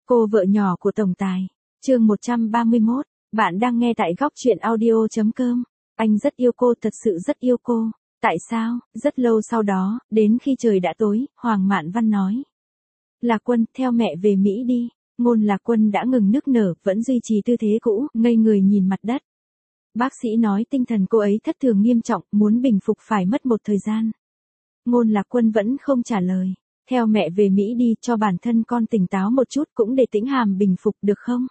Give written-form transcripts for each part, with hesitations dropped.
Cô vợ nhỏ của tổng tài. Chương 131, bạn đang nghe tại góc truyện audio.com. Anh rất yêu cô, thật sự rất yêu cô. Tại sao? Rất lâu sau đó, đến khi trời đã tối, Hoàng Mạn Văn nói. Lạc Quân, theo mẹ về Mỹ đi. Ngôn Lạc Quân đã ngừng nức nở, vẫn duy trì tư thế cũ, ngây người nhìn mặt đất. Bác sĩ nói tinh thần cô ấy thất thường nghiêm trọng, muốn bình phục phải mất một thời gian. Ngôn Lạc Quân vẫn không trả lời. Theo mẹ về Mỹ đi, cho bản thân con tỉnh táo một chút cũng để Tĩnh Hàm bình phục được không?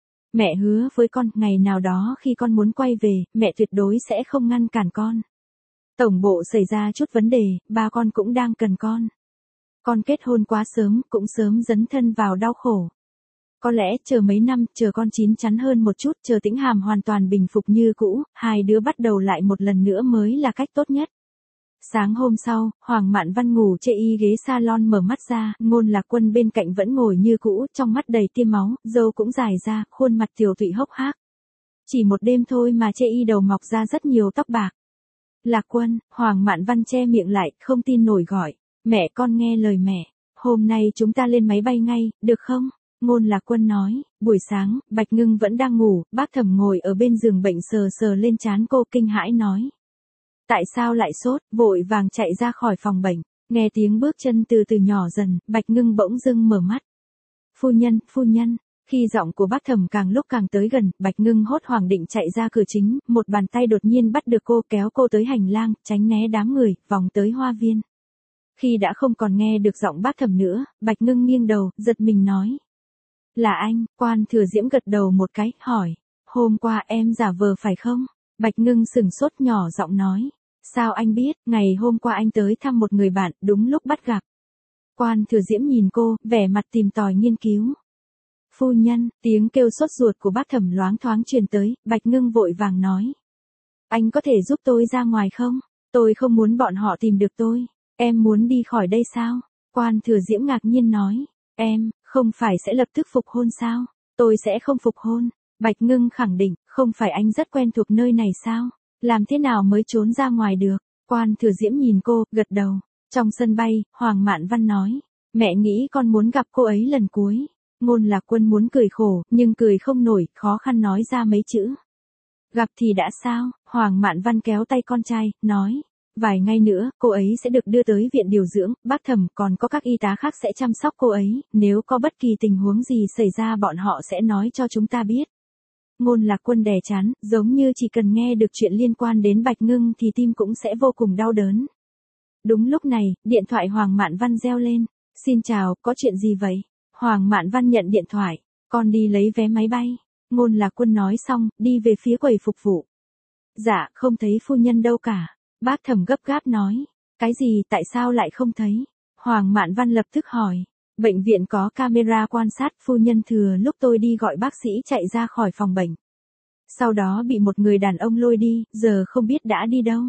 Mẹ hứa với con, ngày nào đó khi con muốn quay về, mẹ tuyệt đối sẽ không ngăn cản con. Tổng bộ xảy ra chút vấn đề, ba con cũng đang cần con. Con kết hôn quá sớm, cũng sớm dấn thân vào đau khổ. Có lẽ chờ mấy năm, chờ con chín chắn hơn một chút, chờ Tĩnh Hàm hoàn toàn bình phục như cũ, hai đứa bắt đầu lại một lần nữa mới là cách tốt nhất. Sáng hôm sau, Hoàng Mạn Văn ngủ chê y ghế salon mở mắt ra, Ngôn Lạc Quân bên cạnh vẫn ngồi như cũ, trong mắt đầy tia máu, râu cũng dài ra, khuôn mặt tiều tụy hốc hác. Chỉ một đêm thôi mà chê y đầu mọc ra rất nhiều tóc bạc. Lạc Quân, Hoàng Mạn Văn che miệng lại, không tin nổi gọi, mẹ con nghe lời mẹ, hôm nay chúng ta lên máy bay ngay, được không? Ngôn Lạc Quân nói, buổi sáng, Bạch Ngưng vẫn đang ngủ, bác Thẩm ngồi ở bên giường bệnh sờ sờ lên trán cô kinh hãi nói. Tại sao lại sốt, vội vàng chạy ra khỏi phòng bệnh, nghe tiếng bước chân từ từ nhỏ dần, Bạch Ngưng bỗng dưng mở mắt. Phu nhân, khi giọng của bác Thẩm càng lúc càng tới gần, Bạch Ngưng hốt hoảng định chạy ra cửa chính, một bàn tay đột nhiên bắt được cô kéo cô tới hành lang, tránh né đám người, vòng tới hoa viên. Khi đã không còn nghe được giọng bác Thẩm nữa, Bạch Ngưng nghiêng đầu, giật mình nói. Là anh, Quan Thừa Diễm gật đầu một cái, hỏi, hôm qua em giả vờ phải không? Bạch Ngưng sừng sốt nhỏ giọng nói. Sao anh biết, ngày hôm qua anh tới thăm một người bạn, đúng lúc bắt gặp. Quan Thừa Diễm nhìn cô, vẻ mặt tìm tòi nghiên cứu. Phu nhân, tiếng kêu sốt ruột của bác Thẩm loáng thoáng truyền tới, Bạch Ngưng vội vàng nói. Anh có thể giúp tôi ra ngoài không? Tôi không muốn bọn họ tìm được tôi. Em muốn đi khỏi đây sao? Quan Thừa Diễm ngạc nhiên nói. Em, không phải sẽ lập tức phục hôn sao? Tôi sẽ không phục hôn. Bạch Ngưng khẳng định, không phải anh rất quen thuộc nơi này sao? Làm thế nào mới trốn ra ngoài được? Quan Thừa Diễm nhìn cô, gật đầu. Trong sân bay, Hoàng Mạn Văn nói. Mẹ nghĩ con muốn gặp cô ấy lần cuối. Ngôn Lạc Quân muốn cười khổ, nhưng cười không nổi, khó khăn nói ra mấy chữ. Gặp thì đã sao? Hoàng Mạn Văn kéo tay con trai, nói. Vài ngày nữa, cô ấy sẽ được đưa tới viện điều dưỡng, bác Thẩm còn có các y tá khác sẽ chăm sóc cô ấy, nếu có bất kỳ tình huống gì xảy ra bọn họ sẽ nói cho chúng ta biết. Ngôn Lạc Quân đè chán, giống như chỉ cần nghe được chuyện liên quan đến Bạch Ngưng thì tim cũng sẽ vô cùng đau đớn. Đúng lúc này, điện thoại Hoàng Mạn Văn reo lên. Xin chào, có chuyện gì vậy? Hoàng Mạn Văn nhận điện thoại. Con đi lấy vé máy bay. Ngôn Lạc Quân nói xong, đi về phía quầy phục vụ. Dạ, không thấy phu nhân đâu cả. Bác Thẩm gấp gáp nói. Cái gì, tại sao lại không thấy? Hoàng Mạn Văn lập tức hỏi. Bệnh viện có camera quan sát, phu nhân thừa lúc tôi đi gọi bác sĩ chạy ra khỏi phòng bệnh. Sau đó bị một người đàn ông lôi đi, giờ không biết đã đi đâu.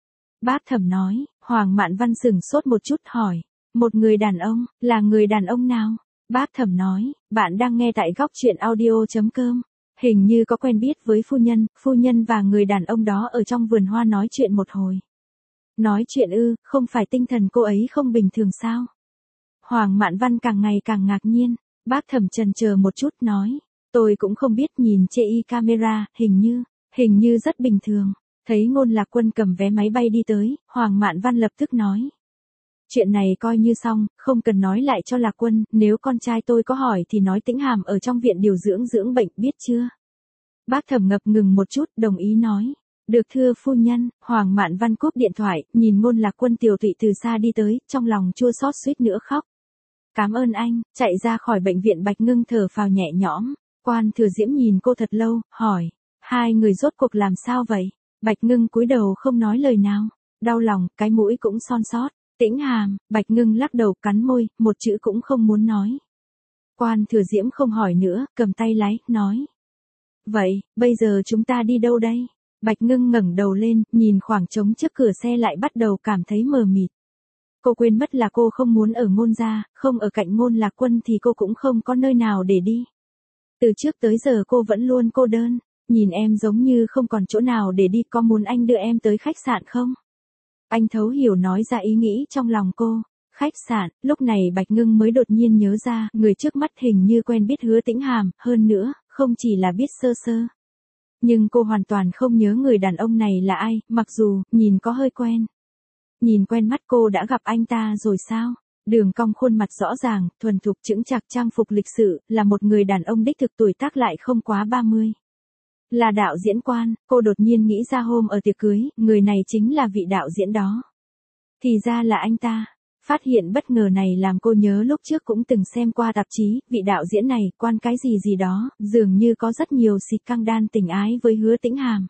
Bác Thẩm nói, Hoàng Mạn Văn sửng sốt một chút hỏi. Một người đàn ông, là người đàn ông nào? Bác Thẩm nói, bạn đang nghe tại góc truyện audio.com. Hình như có quen biết với phu nhân và người đàn ông đó ở trong vườn hoa nói chuyện một hồi. Nói chuyện ư, không phải tinh thần cô ấy không bình thường sao? Hoàng Mạn Văn càng ngày càng ngạc nhiên, bác Thẩm chần chờ một chút nói, tôi cũng không biết, nhìn chê y camera, hình như rất bình thường. Thấy Ngôn Lạc Quân cầm vé máy bay đi tới, Hoàng Mạn Văn lập tức nói. Chuyện này coi như xong, không cần nói lại cho Lạc Quân, nếu con trai tôi có hỏi thì nói Tĩnh Hàm ở trong viện điều dưỡng bệnh, biết chưa? Bác Thẩm ngập ngừng một chút, đồng ý nói. Được thưa phu nhân. Hoàng Mạn Văn cúp điện thoại, nhìn Ngôn Lạc Quân tiều tụy từ xa đi tới, trong lòng chua xót suýt nữa khóc. Cảm ơn anh, chạy ra khỏi bệnh viện. Bạch Ngưng thở phào nhẹ nhõm. Quan Thừa Diễm nhìn cô thật lâu, hỏi. Hai người rốt cuộc làm sao vậy? Bạch Ngưng cúi đầu không nói lời nào. Đau lòng, cái mũi cũng son sót. Tĩnh Hàm, Bạch Ngưng lắc đầu cắn môi, một chữ cũng không muốn nói. Quan Thừa Diễm không hỏi nữa, cầm tay lái, nói. Vậy, bây giờ chúng ta đi đâu đây? Bạch Ngưng ngẩng đầu lên, nhìn khoảng trống trước cửa xe lại bắt đầu cảm thấy mờ mịt. Cô quên mất là cô không muốn ở Ngôn gia, không ở cạnh Ngôn Lạc Quân thì cô cũng không có nơi nào để đi. Từ trước tới giờ cô vẫn luôn cô đơn, nhìn em giống như không còn chỗ nào để đi, có muốn anh đưa em tới khách sạn không? Anh thấu hiểu nói ra ý nghĩ trong lòng cô. Khách sạn, lúc này Bạch Ngưng mới đột nhiên nhớ ra, người trước mắt hình như quen biết Hứa Tĩnh Hàm, hơn nữa, không chỉ là biết sơ sơ. Nhưng cô hoàn toàn không nhớ người đàn ông này là ai, mặc dù, nhìn có hơi quen. Nhìn quen mắt cô đã gặp anh ta rồi sao? Đường cong khuôn mặt rõ ràng, thuần thục chững chạc trang phục lịch sự, là một người đàn ông đích thực tuổi tác lại không quá 30. Là đạo diễn Quan, cô đột nhiên nghĩ ra hôm ở tiệc cưới, người này chính là vị đạo diễn đó. Thì ra là anh ta. Phát hiện bất ngờ này làm cô nhớ lúc trước cũng từng xem qua tạp chí, vị đạo diễn này, Quan cái gì gì đó, dường như có rất nhiều xịt căng đan tình ái với Hứa Tĩnh Hàm.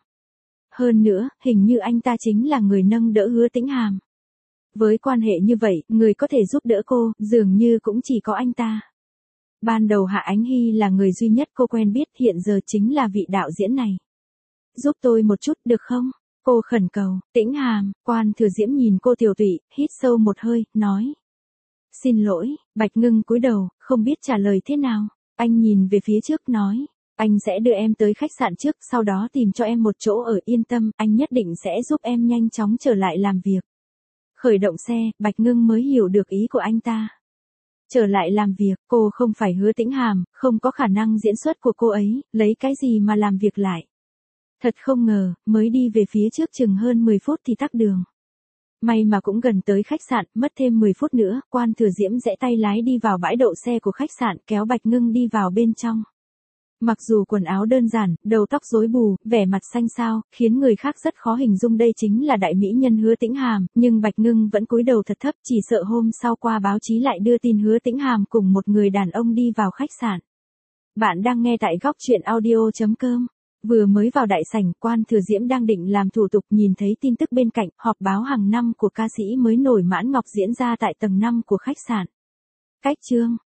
Hơn nữa, hình như anh ta chính là người nâng đỡ Hứa Tĩnh Hàm. Với quan hệ như vậy, người có thể giúp đỡ cô, dường như cũng chỉ có anh ta. Ban đầu Hạ Ánh Hy là người duy nhất cô quen biết, hiện giờ chính là vị đạo diễn này. Giúp tôi một chút được không? Cô khẩn cầu. Tĩnh Hàm, Quan Thừa Diễm nhìn cô tiểu tụy, hít sâu một hơi, nói. Xin lỗi, Bạch Ngưng cúi đầu, không biết trả lời thế nào. Anh nhìn về phía trước nói. Anh sẽ đưa em tới khách sạn trước, sau đó tìm cho em một chỗ ở, yên tâm, anh nhất định sẽ giúp em nhanh chóng trở lại làm việc. Khởi động xe, Bạch Ngưng mới hiểu được ý của anh ta. Trở lại làm việc, cô không phải Hứa Tĩnh Hàm, không có khả năng diễn xuất của cô ấy, lấy cái gì mà làm việc lại. Thật không ngờ, mới đi về phía trước chừng hơn 10 phút thì tắc đường. May mà cũng gần tới khách sạn, mất thêm 10 phút nữa, Quan Thừa Diễm rẽ tay lái đi vào bãi đậu xe của khách sạn, kéo Bạch Ngưng đi vào bên trong. Mặc dù quần áo đơn giản, đầu tóc rối bù, vẻ mặt xanh xao, khiến người khác rất khó hình dung đây chính là đại mỹ nhân Hứa Tĩnh Hàm, nhưng Bạch Ngưng vẫn cúi đầu thật thấp, chỉ sợ hôm sau qua báo chí lại đưa tin Hứa Tĩnh Hàm cùng một người đàn ông đi vào khách sạn. Bạn đang nghe tại góc truyện audio.com. Vừa mới vào đại sảnh, Quan Thừa Diễm đang định làm thủ tục, nhìn thấy tin tức bên cạnh, họp báo hàng năm của ca sĩ mới nổi Mãn Ngọc diễn ra tại tầng 5 của khách sạn. Cách chương